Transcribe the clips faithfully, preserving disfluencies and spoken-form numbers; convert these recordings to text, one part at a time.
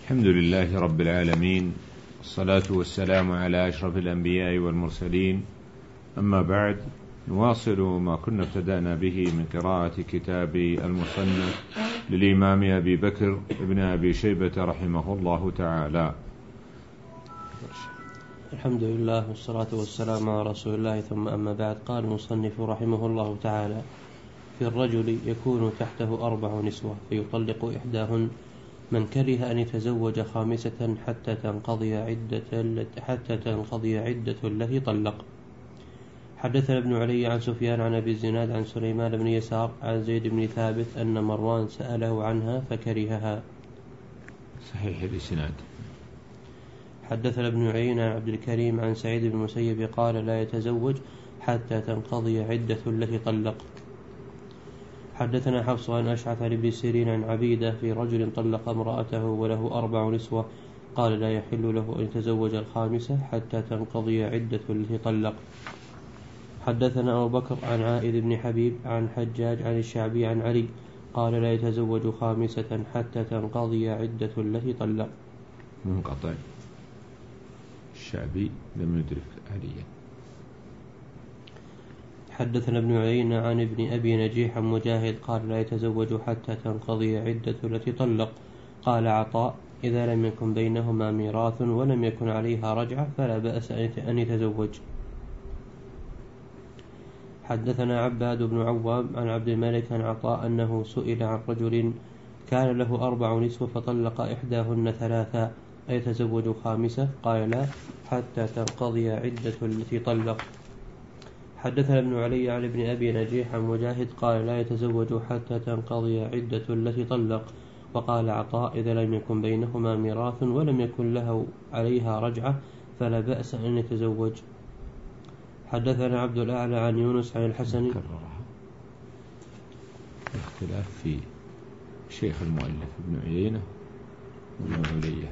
الحمد لله رب العالمين، والصلاة والسلام على أشرف الأنبياء والمرسلين. أما بعد، نواصل ما كنا ابتدأنا به من قراءة كتاب المصنف للإمام أبي بكر ابن أبي شيبة رحمه الله تعالى. الحمد لله والصلاة والسلام على رسول الله، ثم أما بعد. قال المصنف رحمه الله تعالى: في الرجل يكون تحته أربع نسوة فيطلق إحداهن من كره أن يتزوج خامسة حتى تنقضي عدة حتى تنقضي عدة التي طلق. حدثنا ابن علي عن سفيان عن أبي الزناد عن سليمان بن يسار عن زيد بن ثابت أن مروان سأله عنها فكرهها. صحيح الإسناد. حدثنا ابن عيينة عن عبد الكريم عن سعيد بن المسيب قال: لا يتزوج حتى تنقضي عدة التي طلق. حدثنا حفص عن أشعث عن ابن سيرين عن عبيدة في رجل طلق امرأته وله أربع نسوة، قال: لا يحل له أن يتزوج الخامسة حتى تنقضي عدة التي طلق. حدثنا أبو بكر عن عائذ بن حبيب عن حجاج عن الشعبي عن علي قال: لا يتزوج خامسة حتى تنقضي عدة التي طلق. منقطع. الشعبي لم يدرك عليا. حدثنا ابن عيينة عن ابن أبي نجيح عن مجاهد قال: لا يتزوج حتى تنقضي عدة التي طلق. قال عطاء: إذا لم يكن بينهما ميراث ولم يكن عليها رجعة فلا بأس أن يتزوج. حدثنا عباد بن عوام عن عبد الملك عن عطاء أنه سئل عن رجل كان له أربع نسوة فطلق إحداهن ثلاثا أيتزوج خامسة؟ قال: لا، حتى تنقضي عدة التي طلق. حدثنا ابن علي عن ابن أبي نجيح عن مجاهد قال: لا يتزوج حتى تنقضي عدة التي طلق. وقال عطاء: إذا لم يكن بينهما ميراث ولم يكن له عليها رجعة فلا بأس أن يتزوج. حدثنا عبد الأعلى عن يونس عن الحسن. اختلاف في شيخ المؤلف ابن عيينة وابن علية.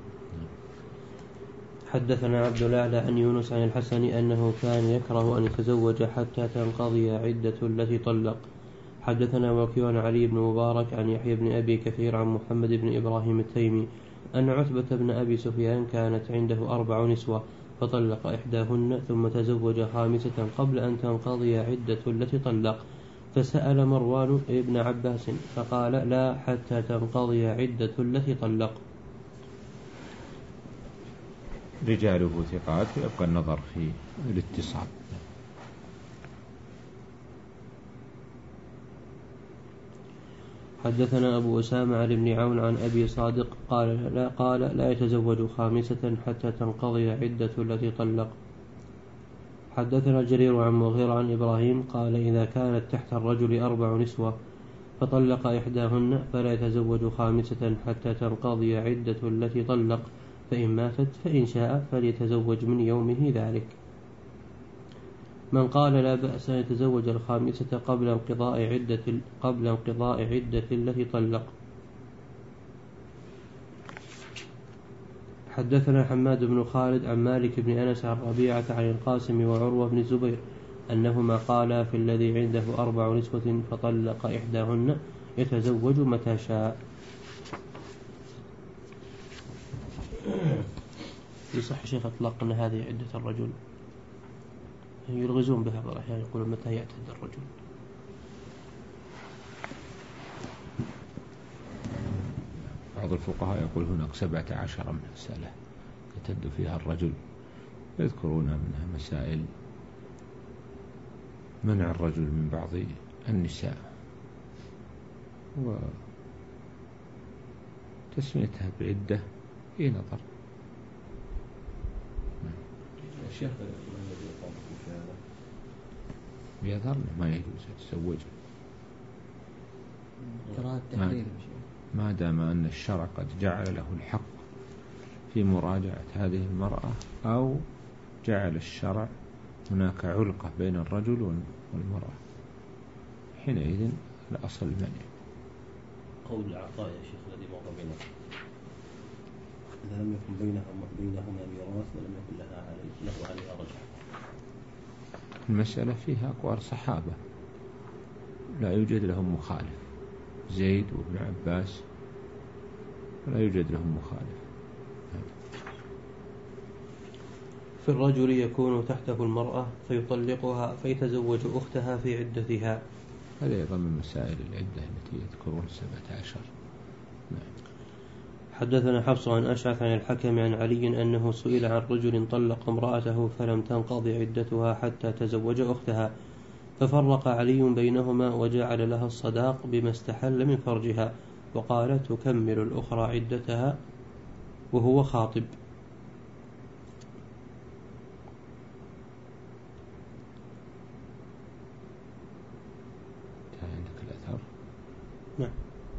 حدثنا عبد الأعلى عن يونس عن الحسن أنه كان يكره أن يتزوج حتى تنقضي عدة التي طلق. حدثنا وكيع عن علي بن مبارك عن يحيى بن أبي كثير عن محمد بن إبراهيم التيمي أن عتبة بن أبي سفيان كانت عنده أربع نسوة فطلق إحداهن ثم تزوج خامسة قبل أن تنقضي عدة التي طلق، فسأل مروان ابن عباس فقال: لا، حتى تنقضي عدة التي طلق. رجاله ثقات، يبقى النظر في الاتصال. حدثنا أبو أسامة عن ابن عون عن أبي صادق قال: لا, قال لا يتزوج خامسة حتى تنقضي عدة التي طلق. حدثنا جرير عن مغيرة عن إبراهيم قال: إذا كانت تحت الرجل أربع نسوة فطلق إحداهن فلا يتزوج خامسة حتى تنقضي عدة التي طلق، فإن ماتت فإن شاء فليتزوج من يومه ذلك. من قال: لا بأس أن يتزوج الخامسة قبل انقضاء عدة قبل انقضاء عدة التي طلق. حدثنا حماد بن خالد عن مالك بن أنس عن ربيعة عن القاسم وعروة بن الزبير أنهما قالا في الذي عنده أربع نسوة فطلق إحداهن يتزوج متى شاء. يصح شيخ أطلق أن هذه عدة الرجل؟ يلغزون بها بعض الأحيان، يقولون متى يعتد الرجل. بعض الفقهاء يقول هناك سبعة عشر من مسألة يعتد فيها الرجل، يذكرون منها مسائل منع الرجل من بعض النساء وتسميتها بعدة في نظر. الشيخ بيظهر ما يجوز يتزوج ما, ما دام أن الشرع قد جعل له الحق في مراجعة هذه المرأة، أو جعل الشرع هناك علقة بين الرجل والمرأة، حينئذ الأصل المنع. قول العطاء يا شيخ الذي مر بينه: إذا لم يكن بينهما بينهما ميراث ولم يكن لها له عليها رجعة. المسألة فيها أقوال صحابة لا يوجد لهم مخالف، زيد وابن عباس لا يوجد لهم مخالف. في الرجل يكون تحته المرأة فيطلقها فيتزوج أختها في عدتها. هذا أيضا من مسائل العدة التي يذكرون سبعة عشر. حدثنا حفص عن أشعث عن الحكم عن علي أنه سئل عن رجل طلق امرأته فلم تنقضي عدتها حتى تزوج أختها، ففرق علي بينهما وجعل لها الصداق بما استحل من فرجها، وقال تكمل الأخرى عدتها وهو خاطب. عندك الأثر؟ نعم.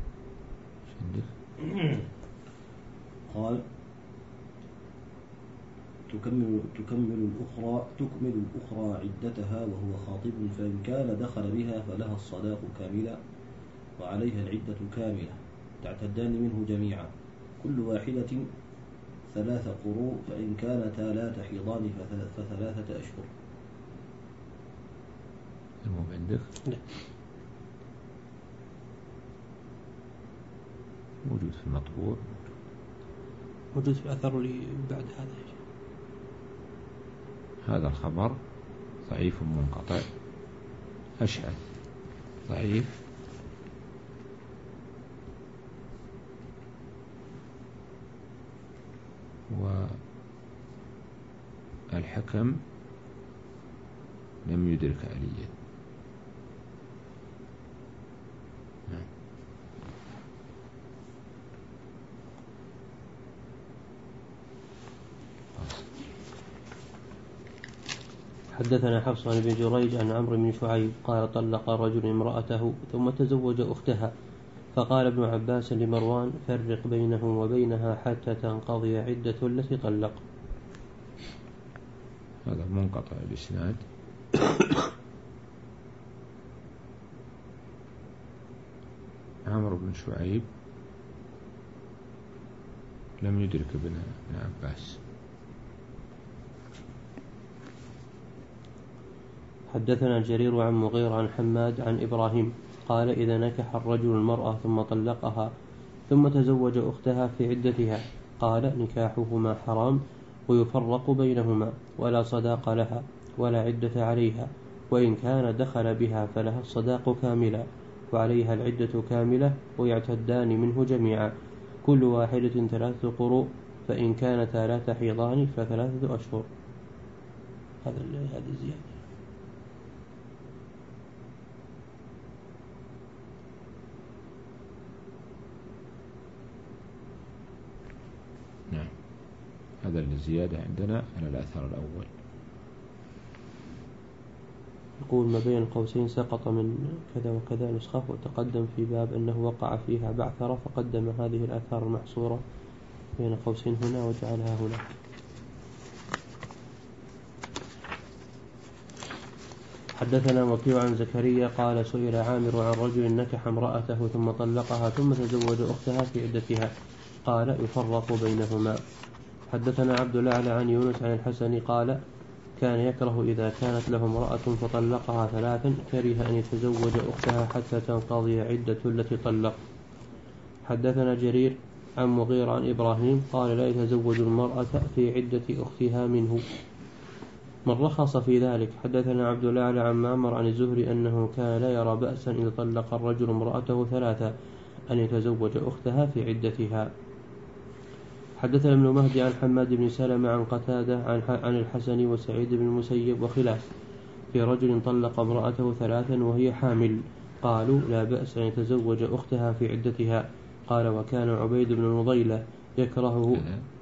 قال تكمل تكمل الأخرى تكمل الأخرى عدتها وهو خاطب، فإن كان دخل بها فلها الصداق كاملا وعليها العدة كاملة، تعتدان منه جميعا، كل واحدة ثلاث قروء، فإن كانتا لا تحيضان فثلاثة أشهر. المهم عندك؟ لا. موجود في المطبوع، موجود في الأثر اللي بعد هذا. هذا الخبر ضعيف منقطع. أشعث ضعيف، والحكم لم يدرك عليا. حدثنا حفص عن ابن جريج عن عمرو بن شعيب قال طلق رجل امرأته ثم تزوج أختها، فقال ابن عباس لمروان فرق بينه وبينها حتى تنقضي عدة التي طلق. هذا منقطع الإسناد. عمرو بن شعيب لم يدرك ابن عباس. حدثنا جرير عن مغير عن حماد عن إبراهيم قال إذا نكح الرجل المرأة ثم طلقها ثم تزوج أختها في عدتها قال نكاحهما حرام ويفرق بينهما ولا صداق لها ولا عدة عليها، وإن كان دخل بها فلها الصداق كاملا وعليها العدة كاملة ويعتدان منه جميعا، كل واحدة ثلاثة قروء، فإن كانتا لا تحيضان فثلاثة أشهر. هذا هذه الزيادة. نعم، هذا الزيادة عندنا على الأثر الأول. يقول ما بين قوسين سقط من كذا وكذا نسخة، وتقدم في باب أنه وقع فيها بعثرة، فقدم هذه الآثار المحصورة بين قوسين هنا وجعلها هنا. حدثنا وكيع عن زكريا قال سئل عامر عن رجل نكح امرأته ثم طلقها ثم تزوج أختها في عدتها قال يفرق بينهما. حدثنا عبد الأعلى عن يونس عن الحسن قال كان يكره إذا كانت له امرأة فطلقها ثلاثا كره أن يتزوج أختها حتى تنقضي عدة التي طلق. حدثنا جرير عن مغير عن إبراهيم قال لا يتزوج المرأة في عدة أختها منه، من رخص في ذلك. حدثنا عبد الأعلى عن معمر عن الزهري أنه كان لا يرى بأسا إذا طلق الرجل امرأته ثلاثا أن يتزوج أختها في عدتها. حدثنا ابن مهدي عن حماد بن سلمة عن قتادة عن الحسن وسعيد بن المسيب وخلاف في رجل طلق امرأته ثلاثا وهي حامل، قالوا لا بأس أن يتزوج أختها في عدتها. قال وكان عبيد بن المضيلة يكرهه.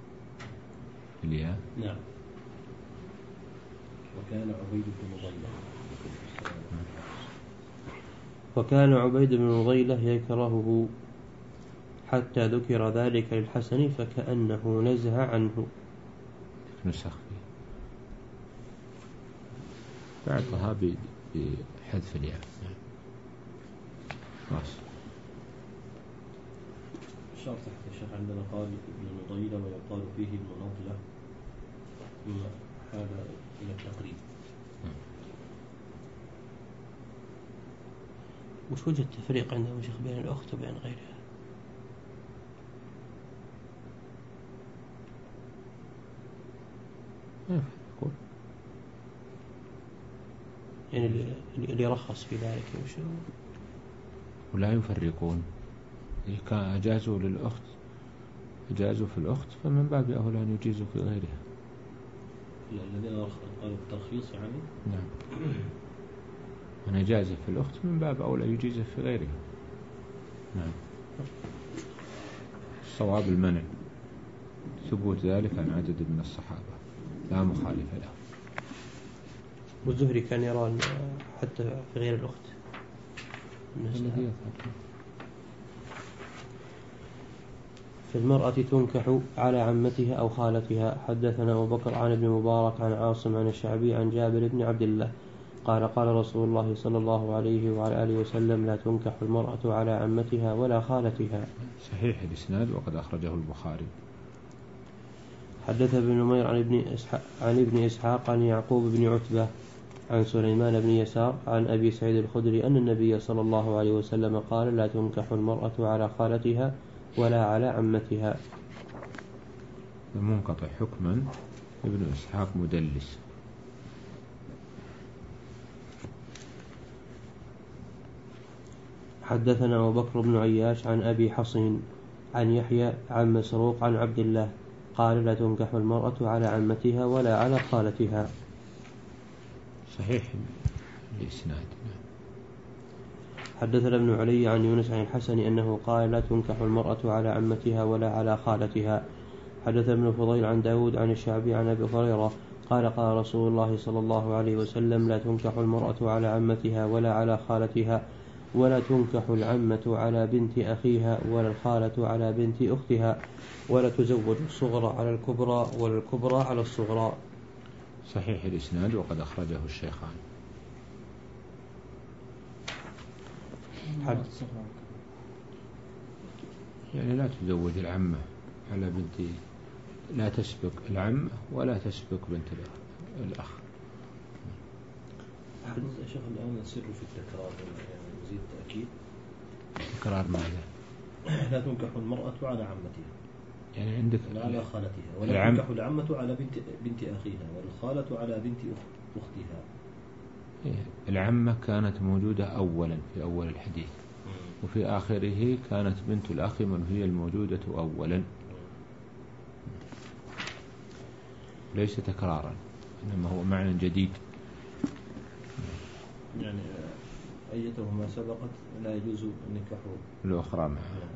نعم، وكان عبيد بن مضيلة وكان عبيد بن المضيلة يكرهه حتى ذكر ذلك للحسن فكأنه نزه عنه. نسخ بعضها بحذف الياء. خلاص. الشرط تحت الشيخ عندنا قال ابن المضيلة ويقال فيه ابن نضلة، هذا إلى التقريب. وش وجه التفريق عندهم شيخ بين الأخت وبين غيرها؟ ما يفرقون. يعني اللي رخص في ذلك وش ولا يفرقون. إذا كان أجازوا للأخت أجازوا في الأخت فمن باب أولى أن يجيزوا في غيرها. الذين قالوا الترخيص يعني نعم. من أجازه في الأخت من باب أولى يجيزه في غيرها. نعم. الصواب المنع، ثبوت ذلك عن عدد من الصحابة لا مخالف له. والزهري كان يرى حتى في غير الأخت. في المرأة تنكح على عمتها أو خالتها. حدثنا أبو بكر عن ابن مبارك عن عاصم عن الشعبي عن جابر بن عبد الله قال قال رسول الله صلى الله عليه وعلى آله وسلم لا تنكح المرأة على عمتها ولا خالتها. صحيح الإسناد وقد أخرجه البخاري. حدث ابن نمير عن ابن إسحاق عن ابن إسحاق عن يعقوب بن عتبة عن سليمان بن يسار عن أبي سعيد الخدري أن النبي صلى الله عليه وسلم قال لا تنكح المرأة على خالتها ولا على عمتها. منقطع حكما. ابن إسحاق مدلس. حدثنا أبو بكر بن عياش عن أبي حصين عن يحيى عن مسروق عن عبد الله قال لا تنكح المرأة على عمتها ولا على خالتها. صحيح الإسناد. حدثنا ابن علي عن يونس عن الحسن أنه قال لا تنكح المرأة على عمتها ولا على خالتها. حدث ابن فضيل عن داود عن الشعبي عن أبي هريرة قال قال رسول الله صلى الله عليه وسلم لا تنكح المرأة على عمتها ولا على خالتها ولا تنكح العمة على بنت أخيها ولا الخالة على بنت أختها ولا تزوج الصغرى على الكبرى ولا الكبرى على الصغرى. صحيح الإسناد وقد أخرجه الشيخان. يعني لا تزوج العمة على بنت، لا تسبق العمة ولا تسبق بنت الأخ. يا شيخ الآن السر في التكرار يعني نزيد تأكيد. تكرار ماذا؟ لا تنكح المرأة على عمتها يعني عندك لا على خالتها ولا العم... تنكح العمة على بنت بنت أخيها والخالة على بنت أختها. العمة كانت موجودة أولا في أول الحديث وفي آخره كانت بنت الأخ من هي الموجودة أولا. ليس تكرارا إنما هو معنى جديد. يعني أيتهما سبقت لا يجوز النكاح الأخرى معها.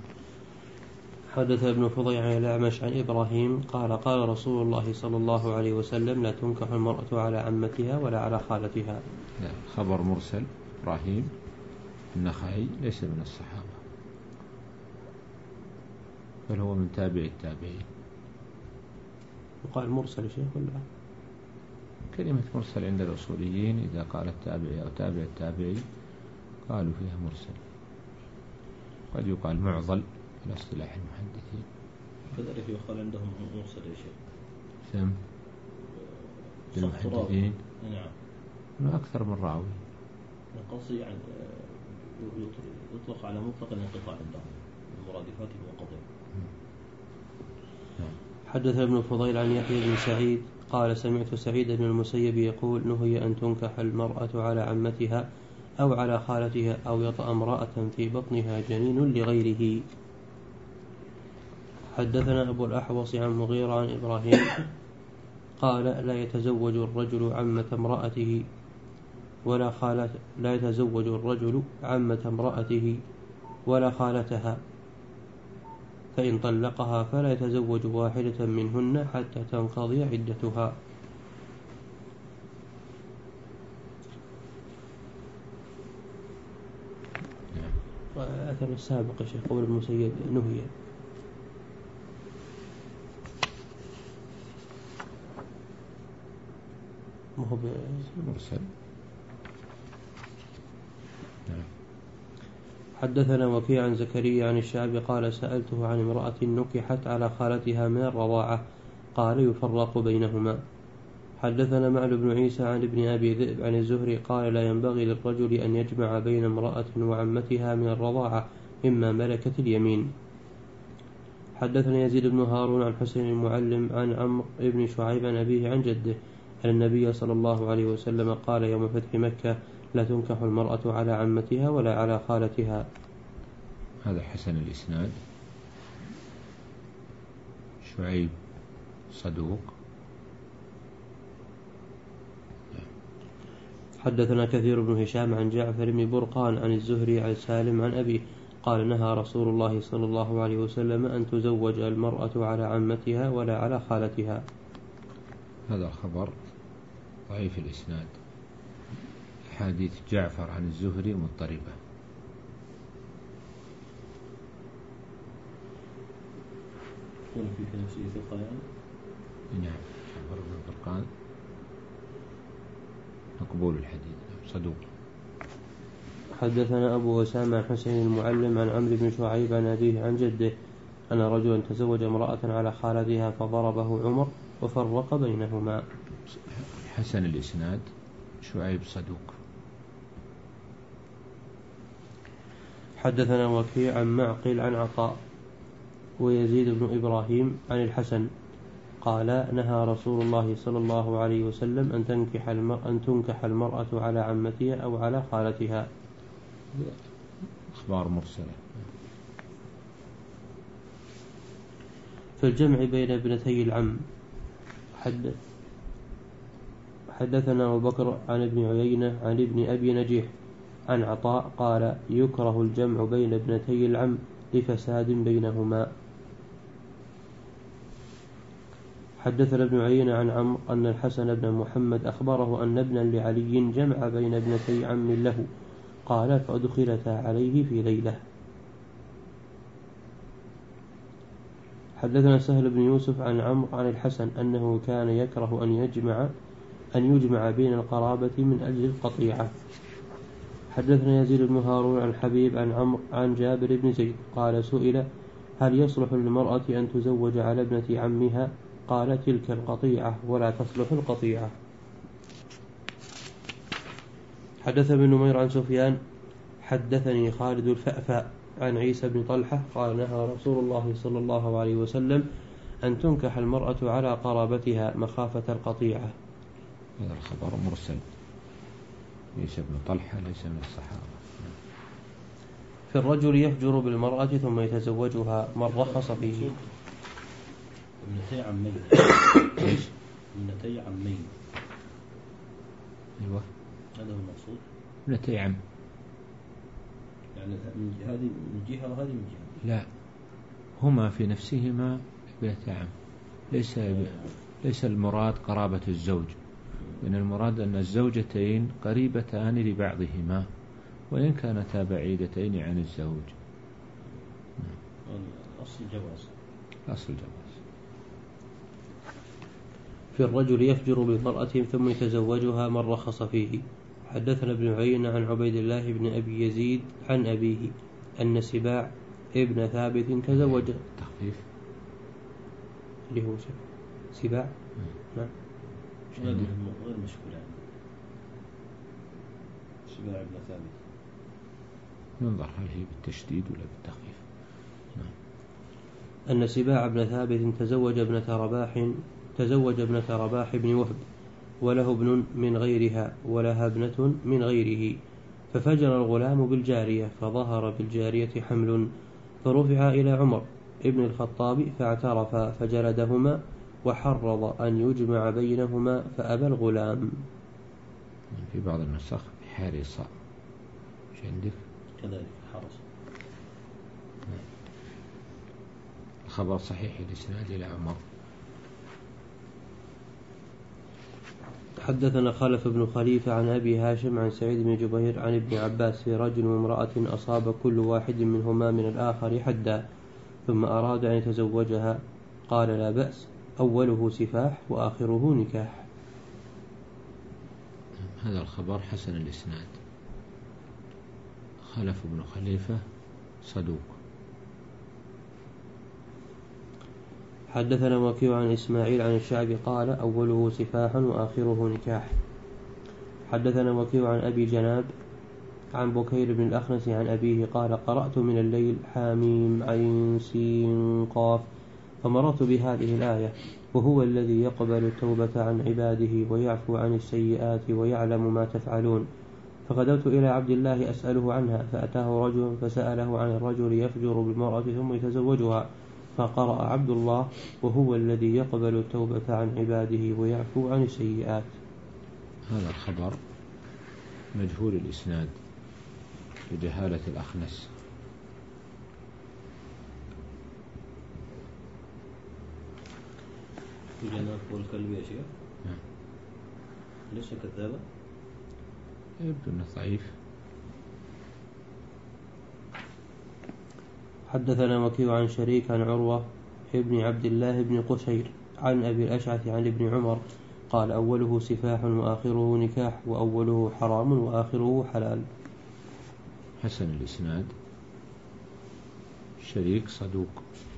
حدث ابن فضيل عن الأعمش عن إبراهيم قال قال رسول الله صلى الله عليه وسلم لا تنكح المرأة على عمتها ولا على خالتها. لا خبر مرسل. إبراهيم النخعي ليس من الصحابة بل هو من تابع التابعين. وقال مرسل شيخ ولا كلمة مرسل عند الأصوليين إذا قال التابعي أو تابع التابعي قالوا فيها مرسل. قد يقال معضل في اصطلاح المحدثين. كذلك يقال عندهم مرسل يا شيخ. سم المحدثين. نعم. إنه أكثر من راوي. قصدي يعني يطلق على مطلق الانقطاع عندهم المرادفات المنقطعة. حدث ابن فضيل عن يحيى بن سعيد قال سمعت سعيد بن المسيب يقول نهي أن تنكح المرأة على عمتها أو على خالتها أو يطأ امرأة في بطنها جنين لغيره. حدثنا أبو الأحوص عن مغيرة عن إبراهيم قال لا يتزوج الرجل عمة امرأته ولا خالة لا يتزوج الرجل عمة امرأته ولا خالتها فإن طلقها فلا يتزوج واحدة منهن حتى تنقضي عدتها. وأثر السابق شيخ قول المسيب نهي. مهو مرسل. حدثنا وكيع عن زكريا عن الشعبي قال سألته عن امرأة نكحت على خالتها من الرضاعة قال يفرق بينهما. حدثنا معل بن عيسى عن ابن أبي ذئب عن الزهري قال لا ينبغي للرجل أن يجمع بين امرأة وعمتها من الرضاعة إما ملكة اليمين. حدثنا يزيد بن هارون عن حسين المعلم عن عمرو بن شعيب عن أبيه عن جده أن النبي صلى الله عليه وسلم قال يوم فتح مكة لا تنكح المرأة على عمتها ولا على خالتها. هذا حسن الإسناد. شعيب صدوق. حدثنا كثير بن هشام عن جعفر بن برقان عن الزهري عن سالم عن أبيه قال نهى رسول الله صلى الله عليه وسلم أن تزوج المرأة على عمتها ولا على خالتها. هذا الخبر ضعيف الإسناد. حديث جعفر عن الزهري مضطربة. يكون في نفسه ثقة يعني؟ نعم. جعفر بن برقان مقبول الحديث صدوق. حدثنا أبو أسامة عن حسين المعلم عن عمرو بن شعيب عن أبيه عن جده أن رجلا تزوج امرأة على خالتها فضربه عمر وفرق بينهما. حسن الإسناد. شعيب صدوق. حدثنا وكيع عن معقل عن عطاء ويزيد بن إبراهيم عن الحسن قال نهى رسول الله صلى الله عليه وسلم أن تنكح المرأة, أن تنكح المرأة على عمتها أو على خالتها. أخبار مرسلة. في الجمع بين ابنتي العم. حد حدثنا أبو بكر عن ابن عيينة عن ابن أبي نجيح عن عطاء قال يكره الجمع بين ابنتي العم لفساد بينهما. حدثنا ابن عيينة عن عمرو أن الحسن بن محمد أخبره أن ابنا لعلي جمع بين ابنتي عم له قال فأدخلتا عليه في ليلة. حدثنا سهل بن يوسف عن عمرو عن الحسن أنه كان يكره أن يجمع أن يجمع بين القرابة من أجل القطيعة. حدثنا يزيد بن هارون عن حبيب عن عمرو عن جابر بن زيد قال سئل هل يصلح للمرأة أن تزوج على ابنة عمها قال تلك القطيعة ولا تصلح القطيعة. حدث ابن نمير عن سفيان حدثني خالد الفأفاء عن عيسى بن طلحة قال نهى رسول الله صلى الله عليه وسلم أن تنكح المرأة على قرابتها مخافة القطيعة. هذا الخبر مرسل. عيسى بن طلحة ليس من الصحابة. في الرجل يهجر بالمرأة ثم يتزوجها من رخص فيه. ابنتي عمين. ايش؟ ابنتي عمين. ايوه. هذا هو المقصود. ابنتي عم. يعني هذه من جهة وهذه من جهة. لا. هما في نفسهما ابنتي عم. ليس ليس المراد قرابة الزوج. إن المراد أن الزوجتين قريبتان لبعضهما وإن كانتا بعيدتين عن الزوج. أصل الجواز. أصل الجواز. في الرجل يفجر بالمرأة ثم يتزوجها من رخص فيه. حدثنا ابن عيينة عن عبيد الله بن أبي يزيد عن أبيه أن سباع ابن ثابت تزوج. تخفيف اللي هو سباع. نعم. غير مشكول يعني. سباع ابن ثابت. ينظر هل هي بالتشديد ولا بالتخفيف. نعم. أن سباع بن ثابت تزوج ابنة رباح تزوج ابنة رباح بن وهب وله ابن من غيرها ولها ابنة من غيره ففجر الغلام بالجارية فظهر بالجارية حمل فرفع إلى عمر ابن الخطاب فاعترف فجلدهما وحرض أن يجمع بينهما فأبى الغلام. في بعض النسخ حارصة. ايش عندك؟ كذلك حرص. الخبر صحيح الإسناد إلى عمر. حدثنا خلف بن خليفة عن أبي هاشم عن سعيد بن جبير عن ابن عباس في رجل وامرأة أصاب كل واحد منهما من الآخر حدا ثم أراد أن يتزوجها قال لا بأس أوله سفاح وآخره نكاح. هذا الخبر حسن الإسناد. خلف بن خليفة صدوق. حدثنا وكيع عن إسماعيل عن الشعبي قال أوله سفاح وآخره نكاح. حدثنا وكيع عن أبي جناب عن بكير بن الأخنس عن أبيه قال قرأت من الليل حاميم عين سين قاف فمررت بهذه الآية وهو الذي يقبل التوبة عن عباده ويعفو عن السيئات ويعلم ما تفعلون. فغدوت إلى عبد الله أسأله عنها فأتاه رجل فسأله عن الرجل يفجر بالمرأة ثم يتزوجها فقرأ عبد الله وهو الذي يقبل التوبة عن عباده ويعفو عن السيئات. هذا الخبر مجهول الإسناد لجهالة الأخنس. جناف والكلب يا شيخ نعم. ليس كذابا؟ يبدو أنه ضعيف. حدثنا وكيع عن شريك عن عروة ابن عبد الله بن قشير عن أبي الأشعث عن ابن عمر قال أوله سفاح وآخره نكاح وأوله حرام وآخره حلال. حسن الإسناد. شريك صدوق.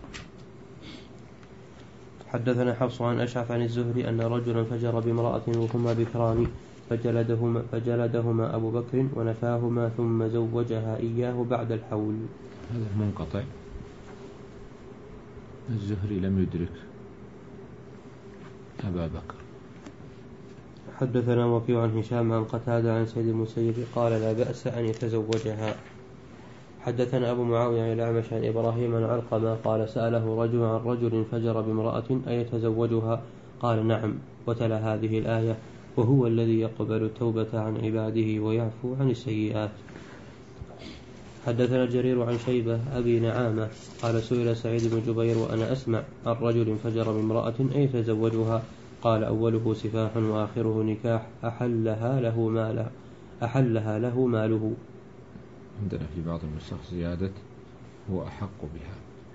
حدثنا حفص عن أشعث عن الزهري أن رجلا فجر بامرأة وهما بكران فجلدهما, فجلدهما أبو بكر ونفاهما ثم زوجها إياه بعد الحول. هذا منقطع. الزهري لم يدرك أبا بكر. حدثنا وكيع عن هشام عن قتادة عن سيد المسيب قال لا بأس أن يتزوجها. حدثنا أبو معاوية عن الأعمش عن إبراهيم عن علقمة قال سأله رجل عن رجل فجر بامرأة أيتزوجها قال نعم وتلا هذه الآية وهو الذي يقبل التوبة عن عباده ويعفو عن السيئات. حدثنا جرير عن شيبة أبي نعامة قال سئل سعيد بن جبير وأنا أسمع عن رجل فجر بامرأة أيتزوجها قال أوله سفاح وآخره نكاح أحلها له ماله أحلها له ماله. عندنا في بعض النسخ زيادة هو أحق بها.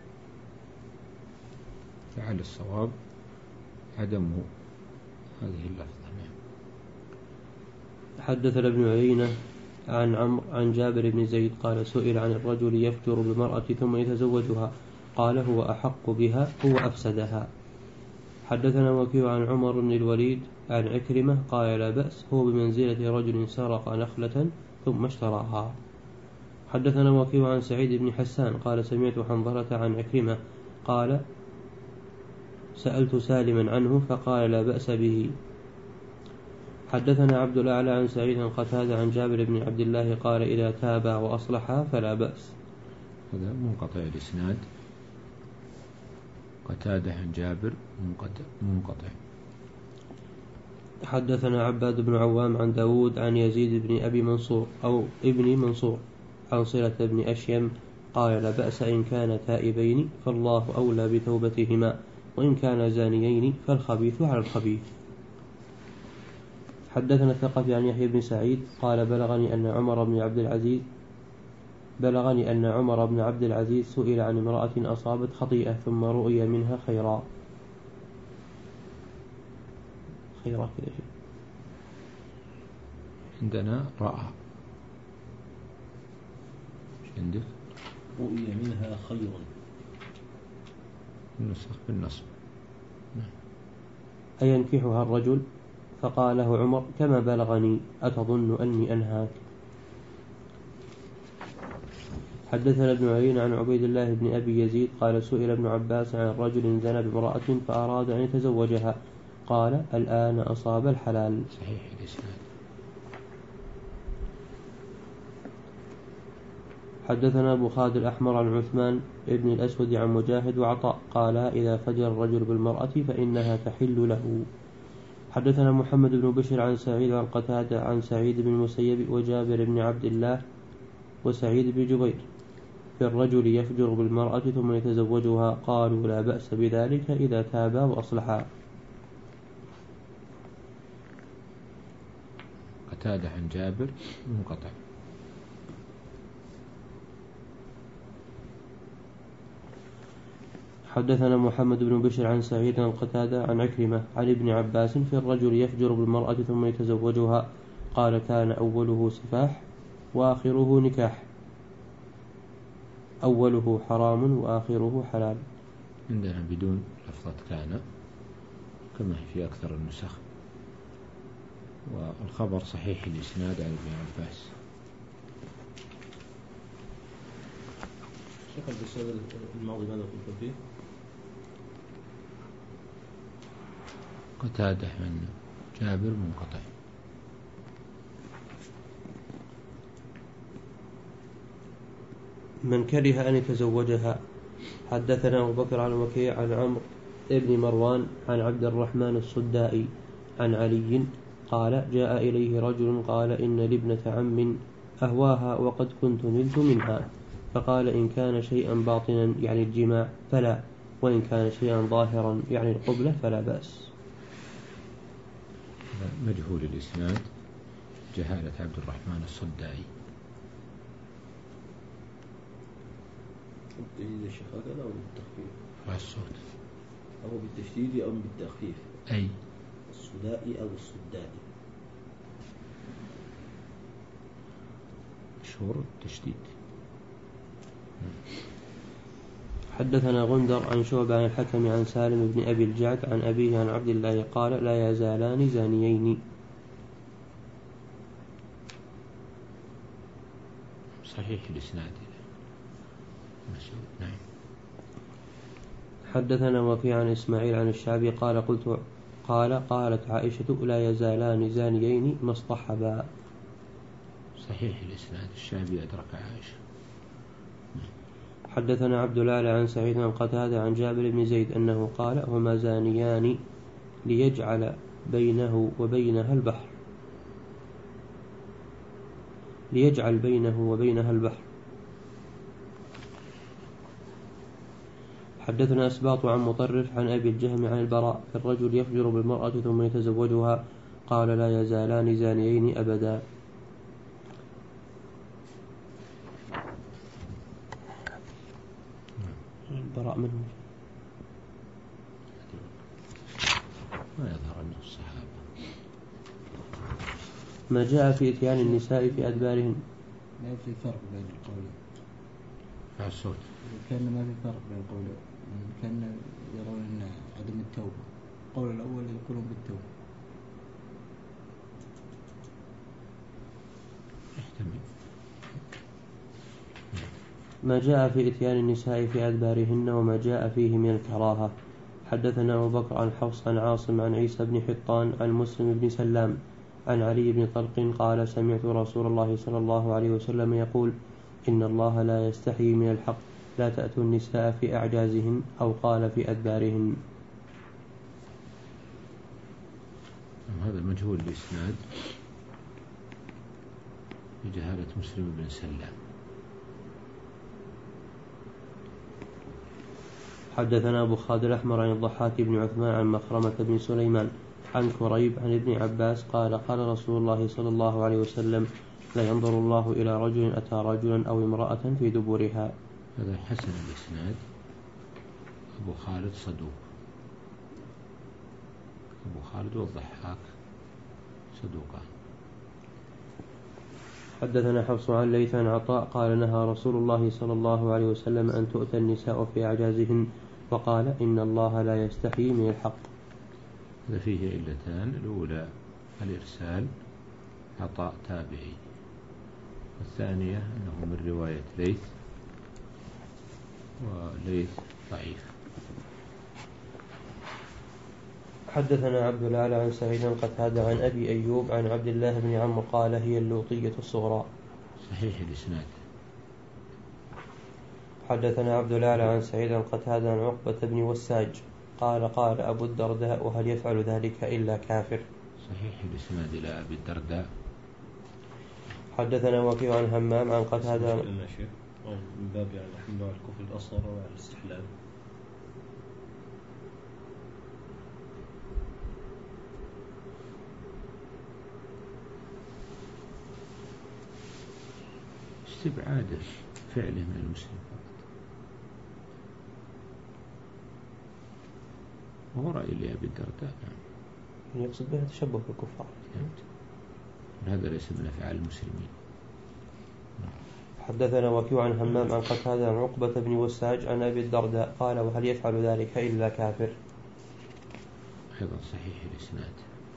لعل الصواب عدم هذه اللفظة. حدثنا ابن عيينة عن عمرو عن جابر بن زيد قال سئل عن الرجل يفجر بمرأة ثم يتزوجها قال هو أحق بها هو أفسدها. حدثنا وكيع عن عمر بن الوليد عن عكرمة قال لا بأس هو بمنزلة رجل سرق نخلة ثم اشتراها. حدثنا وكيع عن سعيد بن حسان قال سمعت حنظلة عن عكرمة قال سألت سالما عنه فقال لا بأس به. حدثنا عبد الأعلى عن سعيد قتادة عن جابر بن عبد الله قال إذا تابا وأصلحا فلا بأس. هذا منقطع الإسناد. قتادة عن جابر منقطع. حدثنا عباد بن عوام عن داود عن يزيد بن أبي منصور أو ابن منصور عن صلة بن أشيم قال لا بأس إن كان تائبين فالله أولى بتوبتهما وإن كان زانيين فالخبيث على الخبيث. حدثنا الثقفي عن يحيى بن سعيد قال بلغني أن عمر بن عبد العزيز بلغني أن عمر بن عبد العزيز سئل عن امرأة أصابت خطيئة ثم رؤي منها خيرا. خيرا كذا شيء عندنا رأى. ايش عندك؟ رؤي منها خيرا. النسخ بالنصب. أينكحها الرجل فقال له عمر كما بلغني أتظن أني أنهاك. حدثنا ابن عيينة عن عبيد الله بن أبي يزيد قال سئل ابن عباس عن رجل زنى بامرأة فأراد أن يتزوجها قال الآن أصاب الحلال. صحيح الإسناد. حدثنا أبو خالد الأحمر عن عثمان ابن الأسود عن مجاهد وعطاء قال إذا فجر الرجل بالمرأة فإنها تحل له. حدثنا محمد بن بشر عن سعيد عن قتادة عن سعيد بن المسيب وجابر بن عبد الله وسعيد بن جبير في الرجل يفجر بالمرأة ثم يتزوجها قالوا لا بأس بذلك إذا تابا وأصلحا. قتادة عن جابر منقطع. حدثنا محمد بن بشر عن سعيد عن قتادة عن عكرمة عن ابن عباس في الرجل يفجر بالمرأة ثم يتزوجها قال كان أوله سفاح وآخره نكاح أوله حرام وآخره حلال. عندنا بدون لفظة كان كما في أكثر النسخ. والخبر صحيح الإسناد عن ابن عباس. شيخ البسيط الماضي ماذا قلت فيه؟ قتادة من جابر منقطع. من كره أن يتزوجها. حدثنا أبو بكر عن وكيع عن عمرو ابن مروان عن عبد الرحمن الصدائي عن علي قال جاء إليه رجل قال إن لابنة عم أهواها وقد كنت نلت منها، فقال إن كان شيئا باطنا يعني الجماع فلا، وإن كان شيئا ظاهرا يعني القبلة فلا بأس. مجهول الإسناد، جهالة عبد الرحمن الصدائي. بالتشديد الشيخ هكذا أو بالتخفيف؟ على الصوت. أو بالتشديد أو بالتخفيف؟ أي الصدائي أو الصدادي؟ مشهور التشديد. حدثنا غندر عن شعبة عن الحكم عن سالم بن أبي الجعد عن أبيه عن عبد الله قال لا يزالان زانيين. صحيح الإسناد. نعم. حدثنا وكيع عن إسماعيل عن الشعبي قال قلت قال قالت عائشة لا يزالان زانيين ما اصطحبا. صحيح الإسناد، الشعبي أدرك عائشة. حدثنا عبد الأعلى عن سعيد عن قتادة عن جابر بن زيد أنه قال هما زانيان ليجعل بينه وبينها البحر ليجعل بينه وبينها البحر. حدثنا أسباط عن مطرف عن أبي الجهم عن البراء الرجل يفجر بالمرأة ثم يتزوجها قال لا يزالان زانيين أبدا. البراء منه ما يظهر أنه الصحابة. ما جاء في إتيان النساء في أدبارهن. ما في فرق بين القولين. على الصوت. كان ما في فرق بين القولين، كان يرون أن عدم التوبة. القول الأول يقولون بالتوبة. احتمل. ما جاء في إتيان النساء في أدبارهن وما جاء فيه من الكراهة. حدثنا أبو بكر عن حفص عن عاصم عن عيسى بن حطان عن مسلم بن سلام عن علي بن طلق قال سمعت رسول الله صلى الله عليه وسلم يقول إن الله لا يستحيي من الحق لا تأتوا النساء في أعجازهن أو قال في أدبارهن. هذا مجهول الإسناد بجهالة مسلم بن سلام. حدثنا أبو خالد الأحمر عن الضحاك بن عثمان عن مخرمة بن سليمان عن كريب عن ابن عباس قال قال رسول الله صلى الله عليه وسلم لا ينظر الله إلى رجل أتى رجلا أو امرأة في دبرها. هذا حسن الإسناد. أبو خالد صدوق. أبو خالد والضحاك صدوقان. حدثنا حفص عن ليث عن عطاء قال نهى رسول الله صلى الله عليه وسلم أن تؤتى النساء في أعجازهن وقال إن الله لا يستحيي من الحق. هذا فيه علتان، الأولى الإرسال عطاء تابعي، والثانية أنه من رواية ليث وليث ضعيف. حدثنا عبد الأعلى عن سعيد قتادة عن أبي أيوب عن عبد الله بن عمرو قال هي اللوطية الصغرى. صحيح الإسناد. حدثنا عبد الأعلى عن سعيد قتادة عن عقبة بن وساج قال قال أبو الدرداء وهل يفعل ذلك إلا كافر. صحيح الإسناد إلى أبي الدرداء. حدثنا وكيع عن همام عن قتادة من باب يعني الحمد على الكفر الأصغر وعلى الاستحلال. استبعاد فعله من المسلم وهو رأي لأبي الدرداء. يقصد بها تشبه بالكفار. هذا ليس من أفعال المسلمين. حدثنا وكيع عن همام عن قتادة عن عقبة بن وساج عن أبي الدرداء قال وهل يفعل ذلك إلا كافر. أيضا صحيح الإسناد.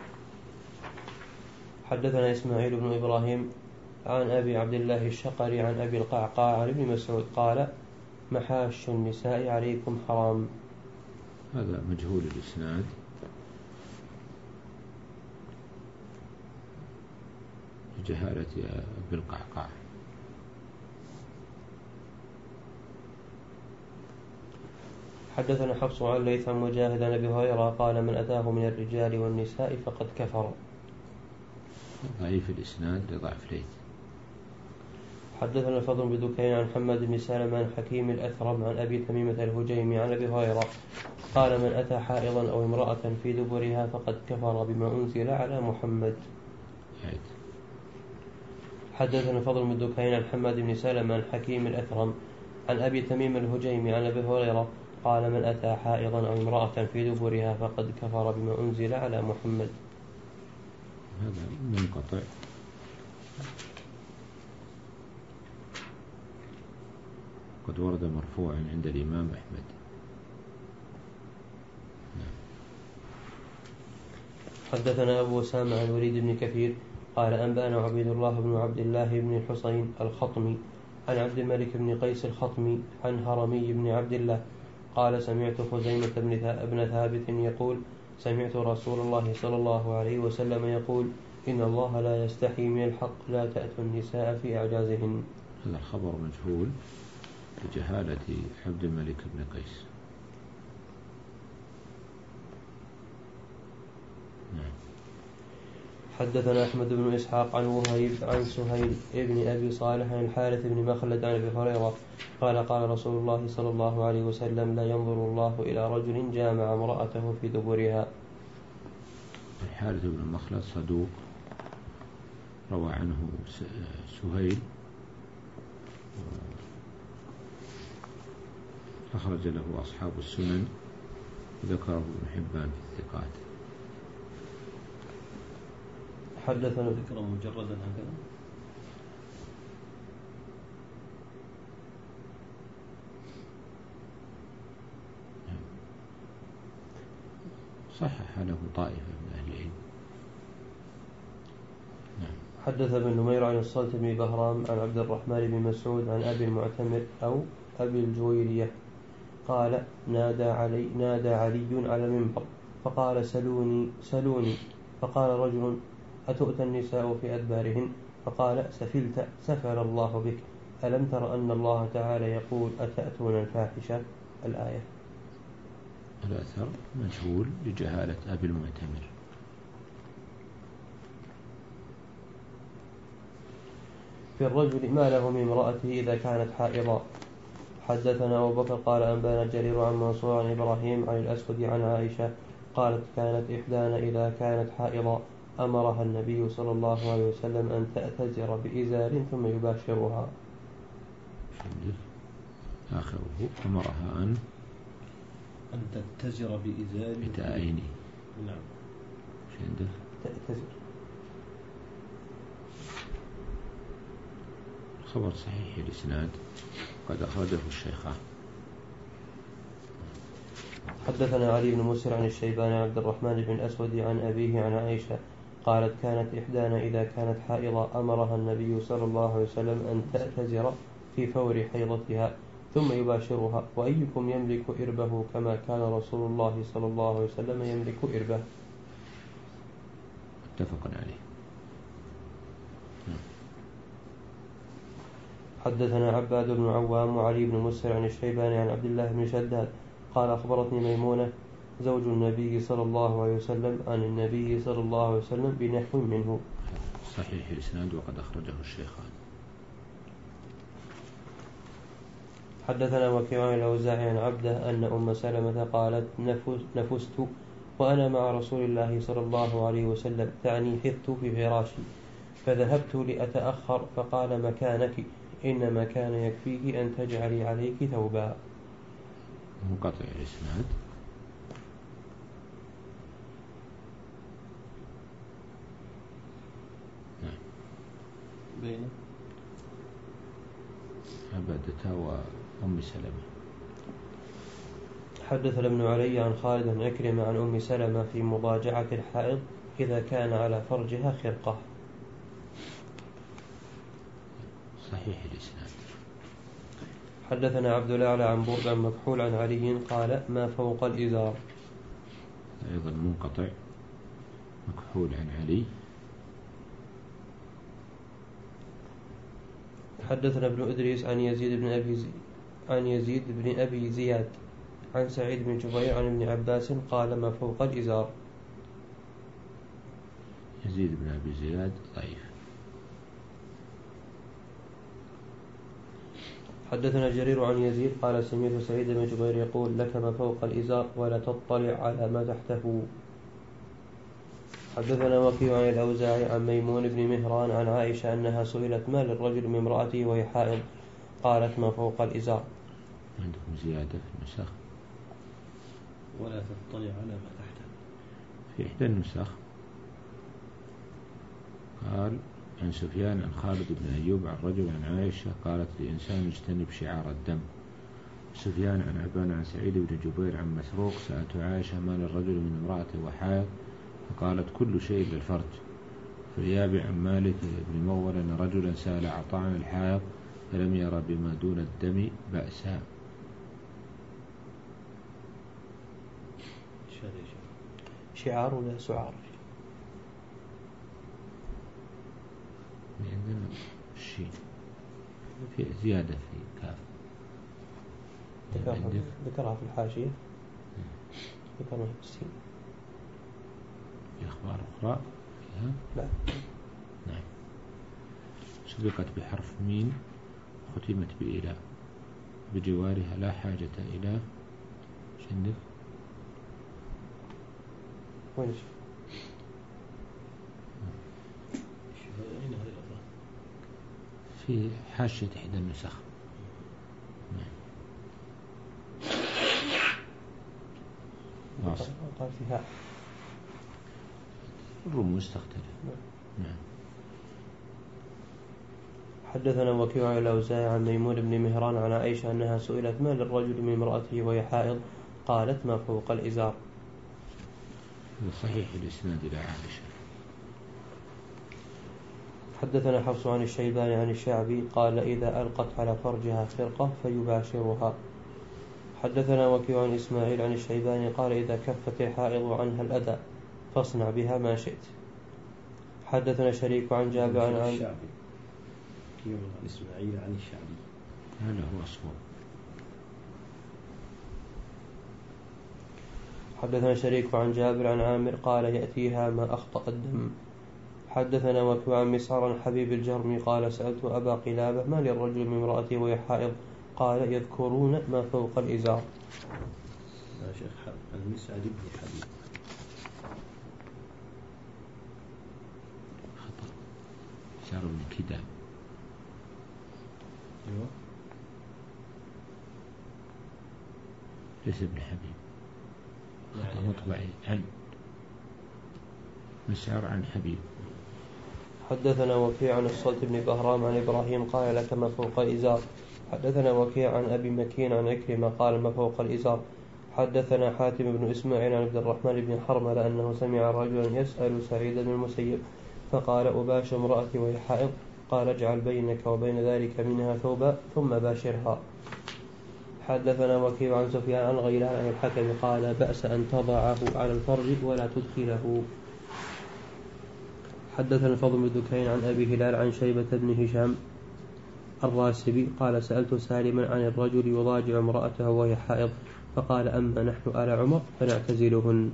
حدثنا إسماعيل بن إبراهيم عن أبي عبد الله الشقري عن أبي القعقاع عن ابن مسعود قال محاش النساء عليكم حرام. هذا مجهول الإسناد، جهالة بالقعقاع. حدثنا حفص عن الليث عن مجاهد عن أبي هريرة قال من أتاه من الرجال والنساء فقد كفر. ضعيف الإسناد لضعف ليث. حدثنا الفضل بن دكين عن محمد بن سلمة عن حكيم الأثرم عن أبي تميمة الهجيمي عن أبي هريرة قال من أتى حائضا أو امرأة في دبرها فقد كفر بما أنزل على محمد. عيد. حدثنا الفضل بن دكين عن محمد بن سلمة عن حكيم الأثرم عن أبي تميم الهجيمي عن أبي هريرة قال من أتى حائضا أو امرأة في دبرها فقد كفر بما أنزل على محمد. هذا منقطع. قد ورد مرفوعا عند الإمام أحمد. حدثنا أبو أسامة عن الوليد بن كثير قال أنبأنا عبيد الله بن عبد الله بن الحسين الخطمي عن عبد الملك بن قيس الخطمي عن هرمي بن عبد الله قال سمعت خزيمة بن ثابت يقول سمعت رسول الله صلى الله عليه وسلم يقول إن الله لا يستحي من الحق لا تأتوا النساء في أعجازهن. هذا الخبر مجهول لجهالة عبد الملك بن قيس. نعم. حدثنا أحمد بن إسحاق عن وهيب عن سهيل ابن أبي صالح عن الحارث بن مخلد عن أبي هريرة قال قال رسول الله صلى الله عليه وسلم لا ينظر الله إلى رجل جامع امرأته في دبرها. الحارث بن مخلد صدوق، روى عنه سهيل أخرج له أصحاب السنن وذكره ابن حبان في الثقات. حدثنا ذكر مجردا هكذا. صحح له طائفة من أهل العلم. نعم. حدث ابن نمير عن الصلت بن بهرام عن عبد الرحمن بن مسعود عن أبي المعتمر أو أبي الجويرية قال نادى علي نادى علي على المنبر فقال سلوني سلوني فقال رجل أتؤتى النساء في أدبارهن فقال سفلت سفل الله بك ألم تر أن الله تعالى يقول أتأتون الفاحشة الآية. الأثر مجهول لجهالة أبي المعتمر. في الرجل ما له من امرأته إذا كانت حائضا. حدثنا أبو بكر قال أنبانا جرير عن منصور عن إبراهيم عن الأسود عن عائشة قالت كانت إحدانا إذا كانت حائضا أمرها النبي صلى الله عليه وسلم أن تأتزر بإزار ثم يباشرها. آخره أمرها أن أن تتزر بإزار بتأيني. نعم. شنده تأتزر. خبر صحيح الإسناد قد أخرجه الشيخان. حدثنا علي بن مسر عن الشيبان عن عبد الرحمن بن الأسود عن أبيه عن عائشة قالت كانت إحدانا إذا كانت حائضة أمرها النبي صلى الله عليه وسلم أن تأتزر في فور حيضتها ثم يباشرها وأيكم يملك إربه كما كان رسول الله صلى الله عليه وسلم يملك إربه. متفق عليه. حدثنا عباد بن عوام وعلي بن مسر عن الشيبان عن عبد الله بن شداد قال أخبرتني ميمونة زوج النبي صلى الله عليه وسلم عن النبي صلى الله عليه وسلم بنحو منه. صحيح الإسناد وقد أخرجه الشيخان. حدثنا وكيع عن الأوزاعي عن عبده أن أم سلمة قالت نفست وأنا مع رسول الله صلى الله عليه وسلم تعني حثت في فراشي فذهبت لأتأخر فقال مكانك إنما كان يكفيه أن تجعلي عليك ثوبا. منقطع الإسناد. نعم. بين عبادة وأم سلمة. حدثنا ابن علي عن خالد بن عكرمة عن أم سلمة في مضاجعة الحائض إذا كان على فرجها خرقة. صحيح الإسناد. حدثنا عبد الأعلى عن برد عن مكحول عن علي قال ما فوق الإزار. أيضا منقطع. مكحول عن علي. حدثنا ابن إدريس عن يزيد بن أبي زي... عن يزيد بن أبي زياد عن سعيد بن جبير عن ابن عباس قال ما فوق الإزار. يزيد بن أبي زياد ضعيف. حدثنا جرير عن يزيد قال سمعت سعيد بن جبير يقول لك ما فوق الإزار ولا تطلع على ما تحته. حدثنا وكيع عن الأوزاعي عن ميمون بن مهران عن عائشة أنها سئلت ما للرجل من امرأته وهي حائض قالت ما فوق الإزار. عندكم زيادة في النسخ ولا تطلع على ما تحته. في إحدى النسخ قال عن سفيان عن خالد بن أيوب عن رجل عن عائشة قالت لإنسان اجتنب شعار الدم. سفيان عن عبان عن سعيد بن جبير عن مسروق سألت عائشة ما للرجل من امرأته وحائض فقالت كل شيء للفرج. فيابع عن مالك بن مغول أن رجلا سأل عطاء عن الحائض فلم يرى بما دون الدم بأسا. شعار ولا سعار؟ عندنا الشين في زيادة في كاف. ذكرها, ذكرها في الحاشية. ذكرها في السين. في أخبار أخرى فيها؟ لا. نعم. سبقت بحرف مين ختمت بإله بجوارها لا حاجة إلى شندك. وين في حاشية إحدى النسخ. قال فيها الرموز تختلف. نعم. حدثنا وكيع عن الأوزاعي عن ميمون بن مهران عن عائشة أنها سئلت ما للرجل من امرأته وهي حائض قالت ما فوق الإزار. صحيح الإسناد إلى عائشة. حدثنا حفص عن الشيباني عن الشعبي قال إذا ألقت على فرجها خرقة فيباشرها. حدثنا وكيع عن إسماعيل عن الشيباني قال إذا كفت الحائض عنها الأذى فاصنع بها ما شئت. حدثنا شريك عن جابر عن عن عن إسماعيل عن الشعبي. هذا هو أصوب. حدثنا شريك عن جابر عن عامر قال يأتيها ما أخطأ الدم. حدثنا وكيع عن مسعر عن حبيب الجرمي قال سألت أبا قلابة ما للرجل من امرأته وهي حائض قال يذكرون ما فوق الإزار. يا شيخ المسعد بن حبيب خطأ. شعر بن كدام. أيوة. ليس ابن حبيب. خطأ مطبعي عن مسعر عن حبيب. حدثنا وكيع عن الصلت بن بهرام عن إبراهيم قال لك ما فوق الإزار. حدثنا وكيع عن أبي مكين عن عكرمة قال ما فوق الإزار. حدثنا حاتم بن إسماعيل عن عبد الرحمن بن حرملة أنه سمع رجلا يسأل سعيد بن المسيب فقال أباشر امرأتي وهي حائض قال اجعل بينك وبين ذلك منها ثوبا ثم باشرها. حدثنا وكيع عن سفيان عن غيلان عن الحكم قال بأس أن تضعه على الفرج ولا تدخله. حدثنا الفضل بن دكين عن أبي هلال عن شيبة بن هشام الراسبي قال سألت سالما عن الرجل يضاجع امرأته وهي حائض فقال أما نحن آل عمر فنعتزلهن.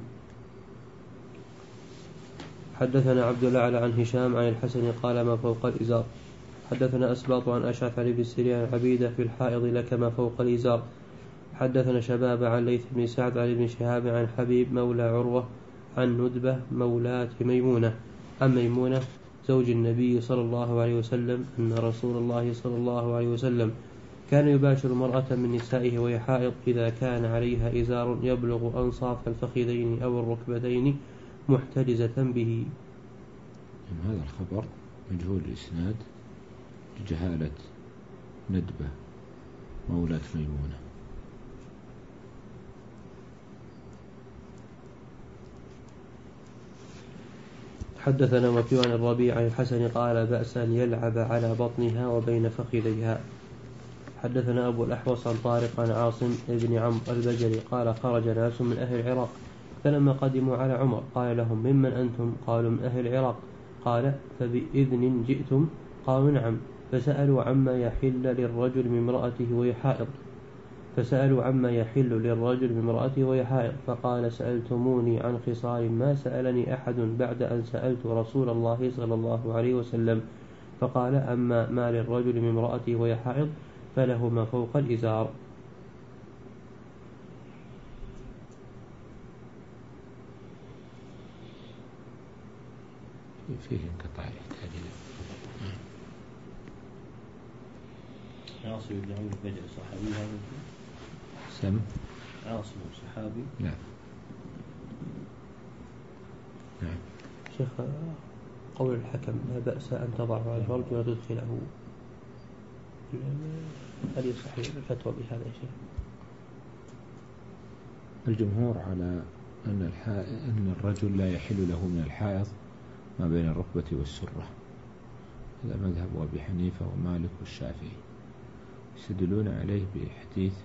حدثنا عبد الأعلى عن هشام عن الحسن قال ما فوق الإزار. حدثنا أسباط عن أشعث عن ابن سيرين عن عبيدة في الحائض لك ما فوق الإزار. حدثنا شباب عن ليث بن سعد عن ابن شهاب عن حبيب مولى عروة عن ندبة مولاة ميمونة عن ميمونة زوج النبي صلى الله عليه وسلم أن رسول الله صلى الله عليه وسلم كان يباشر مرأة من نسائه وهي حائض إذا كان عليها إزار يبلغ أنصاف الفخذين أو الركبتين محتجزة به. هذا الخبر مجهول الإسناد لجهالة ندبة مولاة ميمونة. حدثنا وكيع عن الربيع عن الحسن قال بأس أن يلعب على بطنها وبين فخذيها. حدثنا أبو الأحوص عن طارق عن عاصم بن عمرو البجلي قال خرج ناس من أهل العراق فلما قدموا على عمر قال لهم ممن أنتم؟ قالوا من أهل العراق. قال فبإذن جئتم؟ قالوا نعم. فسألوا عما يحل للرجل من امرأته وهي حائض فسألوا عما يحل للرجل من امرأته وهي حائض فقال سألتموني عن خصال ما سألني أحد بعد أن سألت رسول الله صلى الله عليه وسلم. فقال أما ما للرجل من امرأته وهي حائض فله ما فوق الإزار. فيه انقطاع يحتاج عاصم بن عمرو البجلي صحابي هذا؟ سم عاصم صحابي؟ نعم. نعم. شيخ قول الحكم لا بأس أن تضعه على الفرج ولا تدخله، هل يصح الفتوى بهذا يا شيخ؟ الجمهور على أن, أن الرجل لا يحل له من الحائض ما بين الركبة والسرة، هذا مذهب أبي حنيفة ومالك والشافعي، يستدلون عليه بحديث